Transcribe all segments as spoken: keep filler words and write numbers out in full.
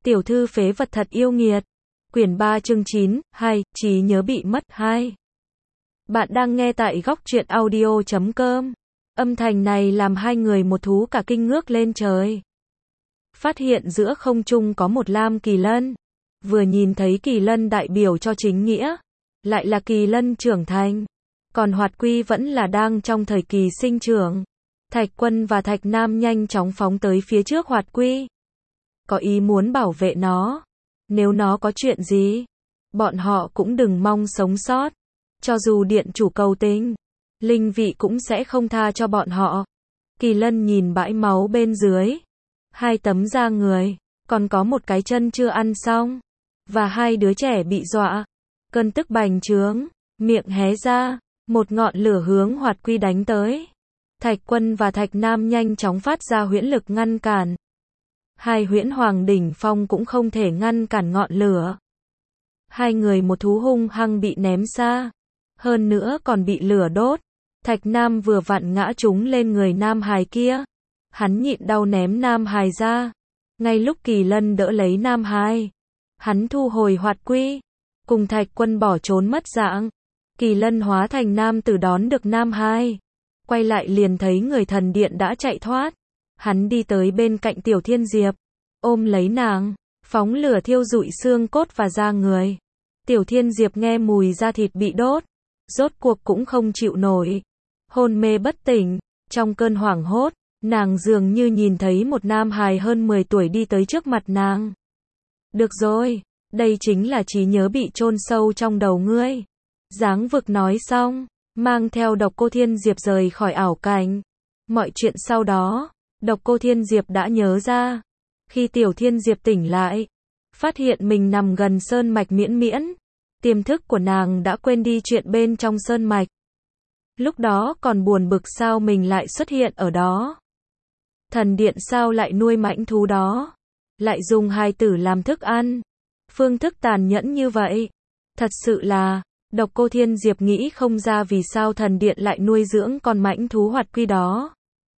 Tiểu thư phế vật thật yêu nghiệt. Quyển ba chương chín, hai, trí nhớ bị mất hai. Bạn đang nghe tại góc truyện audio chấm com. Âm thanh này làm hai người một thú cả kinh ngước lên trời. Phát hiện giữa không trung có một lam kỳ lân. Vừa nhìn thấy kỳ lân đại biểu cho chính nghĩa, lại là kỳ lân trưởng thành. Còn Hoạt Quy vẫn là đang trong thời kỳ sinh trưởng. Thạch Quân và Thạch Nam nhanh chóng phóng tới phía trước Hoạt Quy. Có ý muốn bảo vệ nó. Nếu nó có chuyện gì, bọn họ cũng đừng mong sống sót. Cho dù điện chủ cầu tình, linh vị cũng sẽ không tha cho bọn họ. Kỳ lân nhìn bãi máu bên dưới. Hai tấm da người, còn có một cái chân chưa ăn xong. Và hai đứa trẻ bị dọa. Cơn tức bành trướng, miệng hé ra, một ngọn lửa hướng Hoạt Quy đánh tới. Thạch Quân và Thạch Nam nhanh chóng phát ra huyễn lực ngăn cản. Hai huyễn hoàng đỉnh phong cũng không thể ngăn cản ngọn lửa. Hai người một thú hung hăng bị ném xa. Hơn nữa còn bị lửa đốt. Thạch Nam vừa vặn ngã trúng lên người nam hài kia. Hắn nhịn đau ném nam hài ra. Ngay lúc Kỳ Lân đỡ lấy nam hài, hắn thu hồi Hoạt Quy, cùng Thạch Quân bỏ trốn mất dạng. Kỳ Lân hóa thành nam tử đón được nam hài. Quay lại liền thấy người thần điện đã chạy thoát. Hắn đi tới bên cạnh Tiểu Thiên Diệp, ôm lấy nàng, phóng lửa thiêu rụi xương cốt và da người. Tiểu Thiên Diệp nghe mùi da thịt bị đốt, rốt cuộc cũng không chịu nổi, hôn mê bất tỉnh. Trong cơn hoảng hốt, nàng dường như nhìn thấy một nam hài hơn mười tuổi đi tới trước mặt nàng. Được rồi, đây chính là trí nhớ bị chôn sâu trong đầu ngươi. Giáng vực nói xong, mang theo Độc Cô Thiên Diệp rời khỏi ảo cảnh. Mọi chuyện sau đó, Độc Cô Thiên Diệp đã nhớ ra. Khi Tiểu Thiên Diệp tỉnh lại, phát hiện mình nằm gần sơn mạch miễn miễn. Tiềm thức của nàng đã quên đi chuyện bên trong sơn mạch. Lúc đó còn buồn bực sao mình lại xuất hiện ở đó. Thần điện sao lại nuôi mãnh thú đó. Lại dùng hài tử làm thức ăn. Phương thức tàn nhẫn như vậy. Thật sự là, Độc Cô Thiên Diệp nghĩ không ra vì sao thần điện lại nuôi dưỡng con mãnh thú Hoạt Quy đó.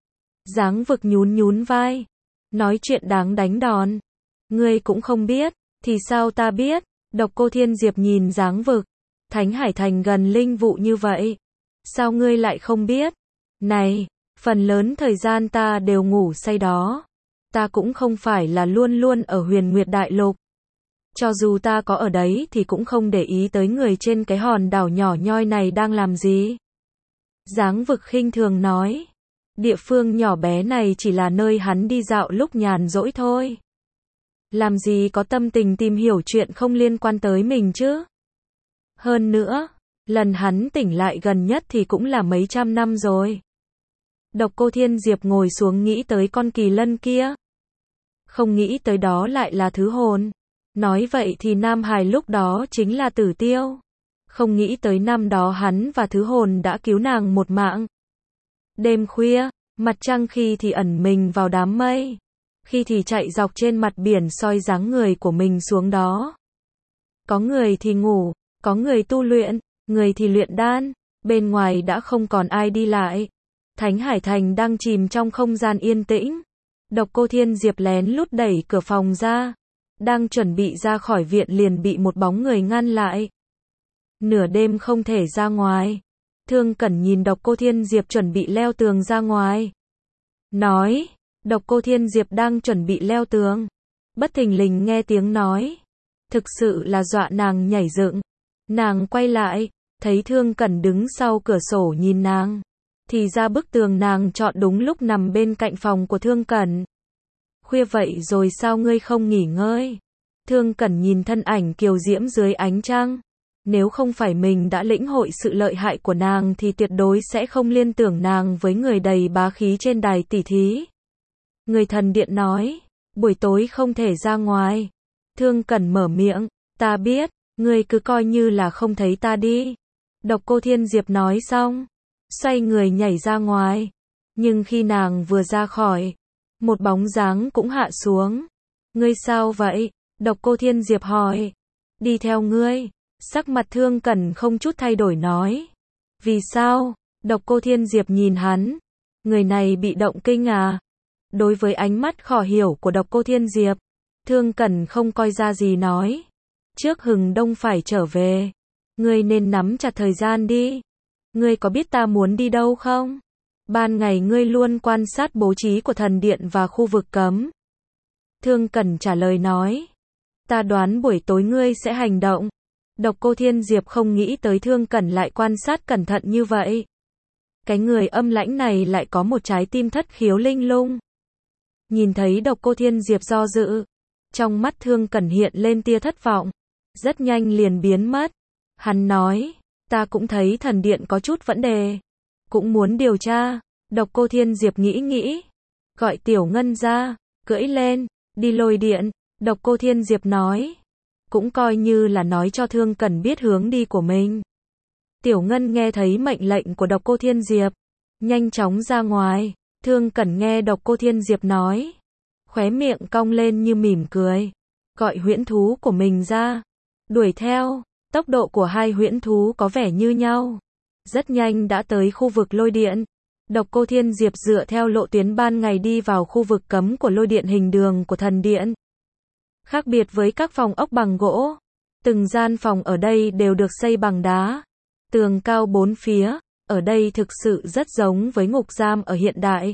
Giáng vực nhún nhún vai. Nói chuyện đáng đánh đòn. Ngươi cũng không biết, thì sao ta biết? Độc Cô Thiên Diệp nhìn Giáng vực. Thánh Hải Thành gần linh vụ như vậy. Sao ngươi lại không biết? Này, phần lớn thời gian ta đều ngủ say đó. Ta cũng không phải là luôn luôn ở Huyền Nguyệt Đại Lục. Cho dù ta có ở đấy thì cũng không để ý tới người trên cái hòn đảo nhỏ nhoi này đang làm gì. Giáng vực khinh thường nói. Địa phương nhỏ bé này chỉ là nơi hắn đi dạo lúc nhàn rỗi thôi. Làm gì có tâm tình tìm hiểu chuyện không liên quan tới mình chứ. Hơn nữa, lần hắn tỉnh lại gần nhất thì cũng là mấy trăm năm rồi. Độc Cô Thiên Diệp ngồi xuống nghĩ tới con kỳ lân kia. Không nghĩ tới đó lại là thứ hồn. Nói vậy thì nam hài lúc đó chính là Tử Tiêu. Không nghĩ tới năm đó hắn và thứ hồn đã cứu nàng một mạng. Đêm khuya, mặt trăng khi thì ẩn mình vào đám mây, khi thì chạy dọc trên mặt biển soi dáng người của mình xuống đó. Có người thì ngủ, có người tu luyện, người thì luyện đan, bên ngoài đã không còn ai đi lại. Thánh Hải Thành đang chìm trong không gian yên tĩnh. Độc Cô Thiên Diệp lén lút đẩy cửa phòng ra, đang chuẩn bị ra khỏi viện liền bị một bóng người ngăn lại. Nửa đêm không thể ra ngoài. Thương Cẩn nhìn Độc Cô Thiên Diệp chuẩn bị leo tường ra ngoài. Nói, Độc Cô Thiên Diệp đang chuẩn bị leo tường. Bất thình lình nghe tiếng nói. Thực sự là dọa nàng nhảy dựng. Nàng quay lại, thấy Thương Cẩn đứng sau cửa sổ nhìn nàng. Thì ra bức tường nàng chọn đúng lúc nằm bên cạnh phòng của Thương Cẩn. Khuya vậy rồi sao ngươi không nghỉ ngơi? Thương Cẩn nhìn thân ảnh kiều diễm dưới ánh trăng. Nếu không phải mình đã lĩnh hội sự lợi hại của nàng thì tuyệt đối sẽ không liên tưởng nàng với người đầy bá khí trên đài tỷ thí. Người thần điện nói, buổi tối không thể ra ngoài. Thương Cẩn mở miệng, ta biết, ngươi cứ coi như là không thấy ta đi. Độc Cô Thiên Diệp nói xong, xoay người nhảy ra ngoài. Nhưng khi nàng vừa ra khỏi, một bóng dáng cũng hạ xuống. Ngươi sao vậy? Độc Cô Thiên Diệp hỏi. Đi theo ngươi. Sắc mặt Thương Cẩn không chút thay đổi nói. Vì sao? Độc Cô Thiên Diệp nhìn hắn. Người này bị động kinh à? Đối với ánh mắt khó hiểu của Độc Cô Thiên Diệp, Thương Cẩn không coi ra gì nói. Trước hừng đông phải trở về. Ngươi nên nắm chặt thời gian đi. Ngươi có biết ta muốn đi đâu không? Ban ngày ngươi luôn quan sát bố trí của thần điện và khu vực cấm. Thương Cẩn trả lời nói. Ta đoán buổi tối ngươi sẽ hành động. Độc Cô Thiên Diệp không nghĩ tới Thương Cẩn lại quan sát cẩn thận như vậy. Cái người âm lãnh này lại có một trái tim thất khiếu linh lung. Nhìn thấy Độc Cô Thiên Diệp do dự, trong mắt Thương Cẩn hiện lên tia thất vọng, rất nhanh liền biến mất. Hắn nói, ta cũng thấy thần điện có chút vấn đề, cũng muốn điều tra. Độc Cô Thiên Diệp nghĩ nghĩ, gọi Tiểu Ngân ra, cưỡi lên, đi lôi điện. Độc Cô Thiên Diệp nói, cũng coi như là nói cho Thương Cẩn biết hướng đi của mình. Tiểu Ngân nghe thấy mệnh lệnh của Độc Cô Thiên Diệp, nhanh chóng ra ngoài. Thương Cẩn nghe Độc Cô Thiên Diệp nói, khóe miệng cong lên như mỉm cười, gọi huyễn thú của mình ra, đuổi theo. Tốc độ của hai huyễn thú có vẻ như nhau, rất nhanh đã tới khu vực lôi điện. Độc Cô Thiên Diệp dựa theo lộ tuyến ban ngày đi vào khu vực cấm của lôi điện hình đường của thần điện. Khác biệt với các phòng ốc bằng gỗ, từng gian phòng ở đây đều được xây bằng đá, tường cao bốn phía, ở đây thực sự rất giống với ngục giam ở hiện đại.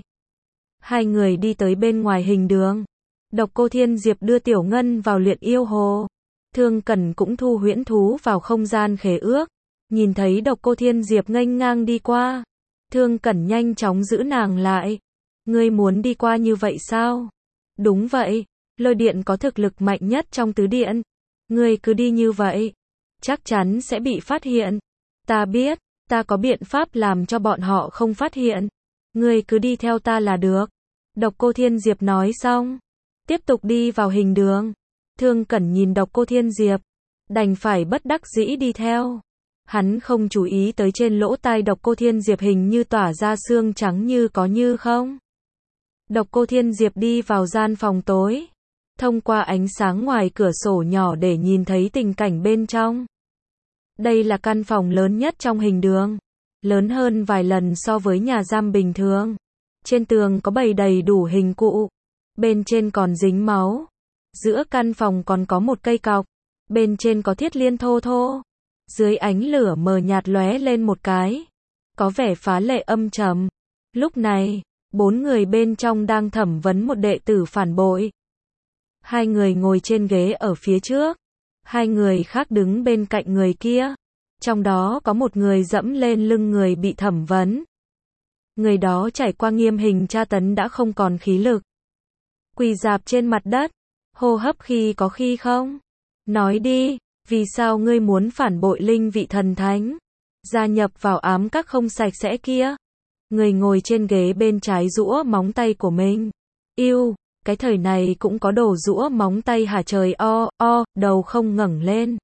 Hai người đi tới bên ngoài hình đường. Độc Cô Thiên Diệp đưa Tiểu Ngân vào luyện yêu hồ. Thương Cẩn cũng thu huyễn thú vào không gian khế ước. Nhìn thấy Độc Cô Thiên Diệp nghênh ngang đi qua, Thương Cẩn nhanh chóng giữ nàng lại. Ngươi muốn đi qua như vậy sao? Đúng vậy, lôi điện có thực lực mạnh nhất trong tứ điện. Ngươi cứ đi như vậy, chắc chắn sẽ bị phát hiện. Ta biết, ta có biện pháp làm cho bọn họ không phát hiện. Ngươi cứ đi theo ta là được. Độc Cô Thiên Diệp nói xong, tiếp tục đi vào hình đường. Thương Cẩn nhìn Độc Cô Thiên Diệp, đành phải bất đắc dĩ đi theo. Hắn không chú ý tới trên lỗ tai Độc Cô Thiên Diệp hình như tỏa ra xương trắng như có như không. Độc Cô Thiên Diệp đi vào gian phòng tối, thông qua ánh sáng ngoài cửa sổ nhỏ để nhìn thấy tình cảnh bên trong. Đây là căn phòng lớn nhất trong hình đường, lớn hơn vài lần so với nhà giam bình thường. Trên tường có bày đầy đủ hình cụ, bên trên còn dính máu. Giữa căn phòng còn có một cây cọc, bên trên có thiết liên thô thô. Dưới ánh lửa mờ nhạt lóe lên một cái, có vẻ phá lệ âm trầm. Lúc này, bốn người bên trong đang thẩm vấn một đệ tử phản bội. Hai người ngồi trên ghế ở phía trước, hai người khác đứng bên cạnh người kia. Trong đó có một người dẫm lên lưng người bị thẩm vấn. Người đó trải qua nghiêm hình tra tấn đã không còn khí lực, quỳ rạp trên mặt đất, hô hấp khi có khi không. Nói đi, vì sao ngươi muốn phản bội linh vị thần thánh, gia nhập vào ám các không sạch sẽ kia? Người ngồi trên ghế bên trái giũa móng tay của mình. Yêu, cái thời này cũng có đồ giũa móng tay hả? Trời o, o, đầu không ngẩng lên.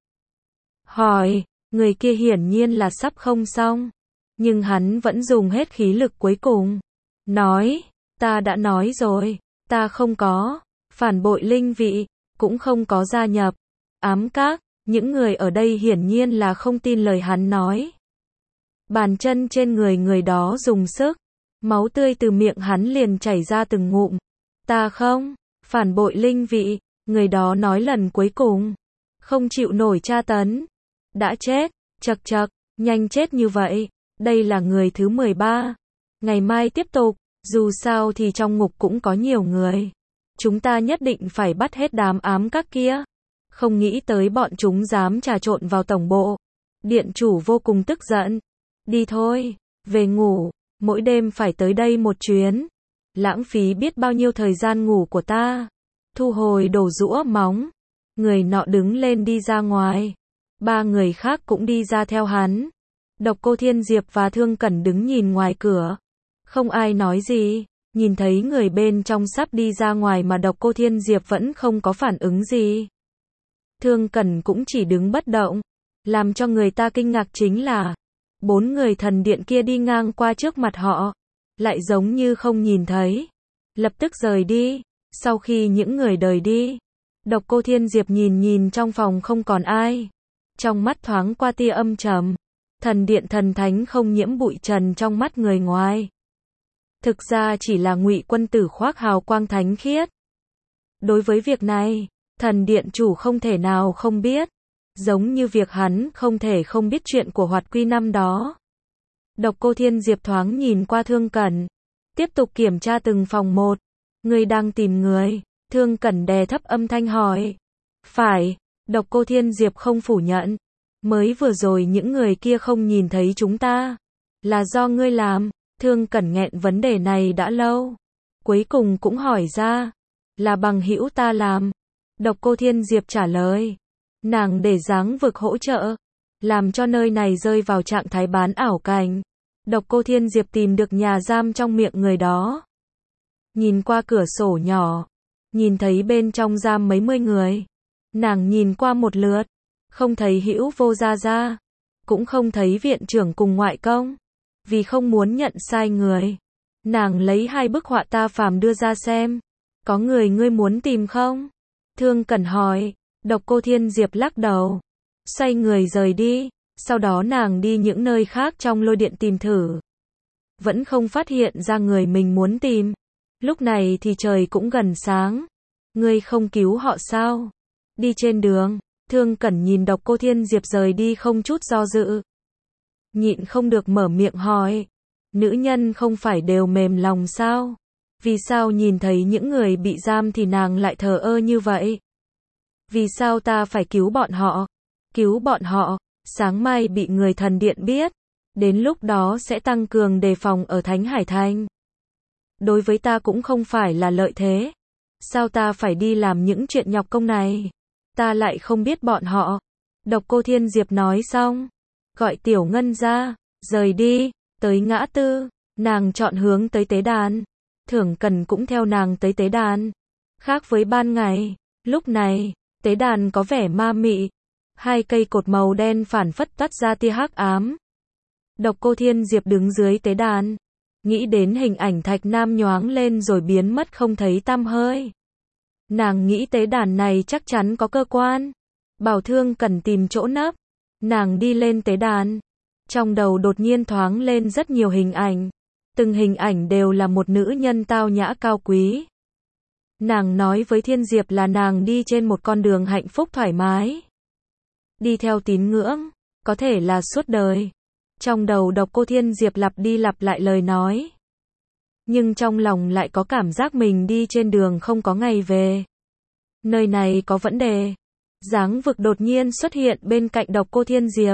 Hỏi, người kia hiển nhiên là sắp không xong, nhưng hắn vẫn dùng hết khí lực cuối cùng. Nói, ta đã nói rồi, ta không có phản bội linh vị, cũng không có gia nhập ám các. Những người ở đây hiển nhiên là không tin lời hắn nói. Bàn chân trên người người đó dùng sức, máu tươi từ miệng hắn liền chảy ra từng ngụm. Ta không phản bội linh vị, người đó nói lần cuối cùng, không chịu nổi tra tấn, đã chết. Chậc chậc, nhanh chết như vậy. Đây là người thứ mười ba. Ngày mai tiếp tục, dù sao thì trong ngục cũng có nhiều người. Chúng ta nhất định phải bắt hết đám ám các kia. Không nghĩ tới bọn chúng dám trà trộn vào tổng bộ. Điện chủ vô cùng tức giận. Đi thôi, về ngủ, mỗi đêm phải tới đây một chuyến. Lãng phí biết bao nhiêu thời gian ngủ của ta. Thu hồi đồ giũa móng. Người nọ đứng lên đi ra ngoài. Ba người khác cũng đi ra theo hắn. Độc Cô Thiên Diệp và Thương Cẩn đứng nhìn ngoài cửa. Không ai nói gì. Nhìn thấy người bên trong sắp đi ra ngoài mà Độc Cô Thiên Diệp vẫn không có phản ứng gì. Thương Cẩn cũng chỉ đứng bất động. Làm cho người ta kinh ngạc chính là bốn người thần điện kia đi ngang qua trước mặt họ, lại giống như không nhìn thấy, lập tức rời đi. Sau khi những người rời đi, Độc Cô Thiên Diệp nhìn nhìn trong phòng không còn ai, trong mắt thoáng qua tia âm trầm. Thần điện thần thánh không nhiễm bụi trần trong mắt người ngoài, thực ra chỉ là Ngụy Quân Tử khoác hào quang thánh khiết. Đối với việc này, Thần điện chủ không thể nào không biết. Giống như việc hắn không thể không biết chuyện của Hoạt Quy năm đó. Độc Cô Thiên Diệp thoáng nhìn qua Thương Cẩn. Tiếp tục kiểm tra từng phòng một. Ngươi đang tìm người. Thương Cẩn đè thấp âm thanh hỏi. Phải. Độc Cô Thiên Diệp không phủ nhận. Mới vừa rồi những người kia không nhìn thấy chúng ta. Là do ngươi làm. Thương Cẩn nghẹn vấn đề này đã lâu. Cuối cùng cũng hỏi ra. Là bằng hữu ta làm. Độc Cô Thiên Diệp trả lời. Nàng để Giáng Vực hỗ trợ. Làm cho nơi này rơi vào trạng thái bán ảo cảnh. Độc Cô Thiên Diệp tìm được nhà giam trong miệng người đó. Nhìn qua cửa sổ nhỏ. Nhìn thấy bên trong giam mấy mươi người. Nàng nhìn qua một lượt. Không thấy Hữu Vô Gia Gia. Cũng không thấy viện trưởng cùng ngoại công. Vì không muốn nhận sai người. Nàng lấy hai bức họa Ta Phàm đưa ra xem. Có người ngươi muốn tìm không? Thương Cẩn hỏi. Độc Cô Thiên Diệp lắc đầu. Xoay người rời đi. Sau đó nàng đi những nơi khác trong lôi điện tìm thử. Vẫn không phát hiện ra người mình muốn tìm. Lúc này thì trời cũng gần sáng. Ngươi không cứu họ sao? Đi trên đường, Thương Cẩn nhìn Độc Cô Thiên Diệp rời đi không chút do dự. Nhịn không được mở miệng hỏi. Nữ nhân không phải đều mềm lòng sao? Vì sao nhìn thấy những người bị giam thì nàng lại thờ ơ như vậy? Vì sao ta phải cứu bọn họ? Cứu bọn họ, sáng mai bị người thần điện biết. Đến lúc đó sẽ tăng cường đề phòng ở Thánh Hải Thành. Đối với ta cũng không phải là lợi thế. Sao ta phải đi làm những chuyện nhọc công này? Ta lại không biết bọn họ. Độc Cô Thiên Diệp nói xong. Gọi Tiểu Ngân ra. Rời đi. Tới ngã tư. Nàng chọn hướng tới tế đàn. Thưởng Cần cũng theo nàng tới tế đàn. Khác với ban ngày. Lúc này, tế đàn có vẻ ma mị. Hai cây cột màu đen phản phất toát ra tia hắc ám. Độc Cô Thiên Diệp đứng dưới tế đàn. Nghĩ đến hình ảnh Thạch Nam nhoáng lên rồi biến mất không thấy tăm hơi. Nàng nghĩ tế đàn này chắc chắn có cơ quan. Bảo Thương cần tìm chỗ nấp. Nàng đi lên tế đàn. Trong đầu đột nhiên thoáng lên rất nhiều hình ảnh. Từng hình ảnh đều là một nữ nhân tao nhã cao quý. Nàng nói với Thiên Diệp là nàng đi trên một con đường hạnh phúc thoải mái. Đi theo tín ngưỡng, có thể là suốt đời. Trong đầu Độc Cô Thiên Diệp lặp đi lặp lại lời nói. Nhưng trong lòng lại có cảm giác mình đi trên đường không có ngày về. Nơi này có vấn đề. Giáng Vực đột nhiên xuất hiện bên cạnh Độc Cô Thiên Diệp.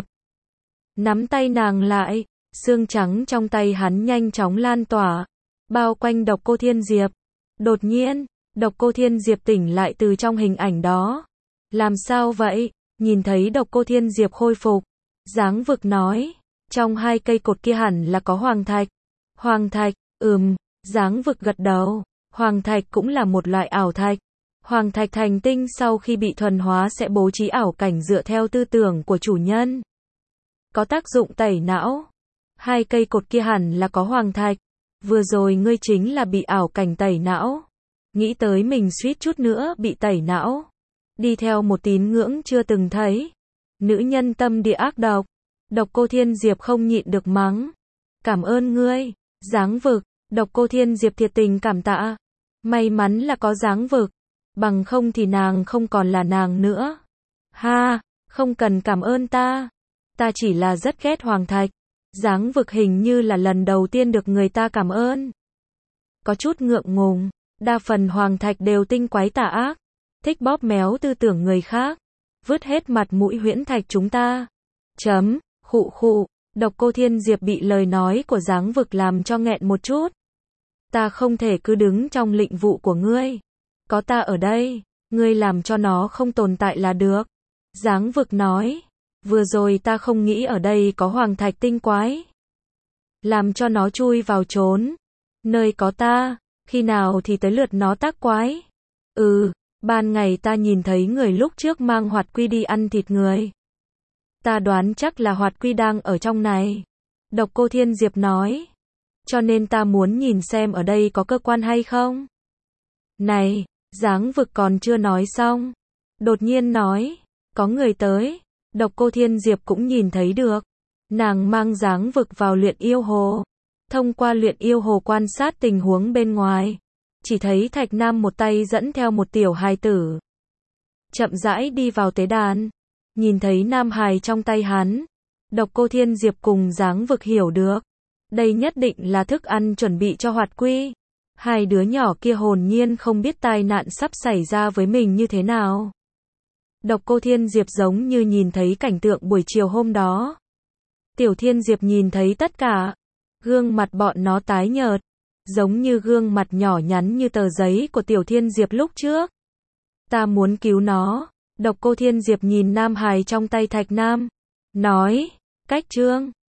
Nắm tay nàng lại, xương trắng trong tay hắn nhanh chóng lan tỏa, bao quanh Độc Cô Thiên Diệp. Đột nhiên, Độc Cô Thiên Diệp tỉnh lại từ trong hình ảnh đó. Làm sao vậy? Nhìn thấy Độc Cô Thiên Diệp khôi phục. Giáng Vực nói, trong hai cây cột kia hẳn là có hoàng thạch. Hoàng thạch, ừm, Giáng Vực gật đầu. Hoàng thạch cũng là một loại ảo thạch. Hoàng thạch thành tinh sau khi bị thuần hóa sẽ bố trí ảo cảnh dựa theo tư tưởng của chủ nhân. Có tác dụng tẩy não. Hai cây cột kia hẳn là có hoàng thạch. Vừa rồi ngươi chính là bị ảo cảnh tẩy não. Nghĩ tới mình suýt chút nữa bị tẩy não. Đi theo một tín ngưỡng chưa từng thấy. Nữ nhân tâm địa ác độc. Độc Cô Thiên Diệp không nhịn được mắng. Cảm ơn ngươi, Giáng Vực. Độc Cô Thiên Diệp thiệt tình cảm tạ. May mắn là có Giáng Vực. Bằng không thì nàng không còn là nàng nữa. Ha, không cần cảm ơn ta. Ta chỉ là rất ghét hoàng thạch. Giáng Vực hình như là lần đầu tiên được người ta cảm ơn. Có chút ngượng ngùng. Đa phần hoàng thạch đều tinh quái tà ác. Thích bóp méo tư tưởng người khác. Vứt hết mặt mũi huyễn thạch chúng ta. Chấm, khụ khụ. Độc Cô Thiên Diệp bị lời nói của Giáng Vực làm cho nghẹn một chút. Ta không thể cứ đứng trong lĩnh vụ của ngươi. Có ta ở đây, ngươi làm cho nó không tồn tại là được. Giáng Vực nói, vừa rồi ta không nghĩ ở đây có hoàng thạch tinh quái. Làm cho nó chui vào trốn. Nơi có ta, khi nào thì tới lượt nó tác quái. Ừ, ban ngày ta nhìn thấy người lúc trước mang Hoạt Quy đi ăn thịt người. Ta đoán chắc là Hoạt Quy đang ở trong này. Độc Cô Thiên Diệp nói. Cho nên ta muốn nhìn xem ở đây có cơ quan hay không. Này, Giáng Vực còn chưa nói xong. Đột nhiên nói, có người tới. Độc Cô Thiên Diệp cũng nhìn thấy được. Nàng mang Giáng Vực vào luyện yêu hồ. Thông qua luyện yêu hồ quan sát tình huống bên ngoài. Chỉ thấy Thạch Nam một tay dẫn theo một tiểu hài tử. chậm rãi đi vào tế đàn. Nhìn thấy nam hài trong tay hắn, Độc Cô Thiên Diệp cùng Giáng Vực hiểu được. Đây nhất định là thức ăn chuẩn bị cho Hoạt Quy. Hai đứa nhỏ kia hồn nhiên không biết tai nạn sắp xảy ra với mình như thế nào. Độc Cô Thiên Diệp giống như nhìn thấy cảnh tượng buổi chiều hôm đó. Tiểu Thiên Diệp nhìn thấy tất cả. Gương mặt bọn nó tái nhợt, giống như gương mặt nhỏ nhắn như tờ giấy của Tiểu Thiên Diệp lúc trước. Ta muốn cứu nó. Độc Cô Thiên Diệp nhìn nam hài trong tay Thạch Nam, nói, cách trương.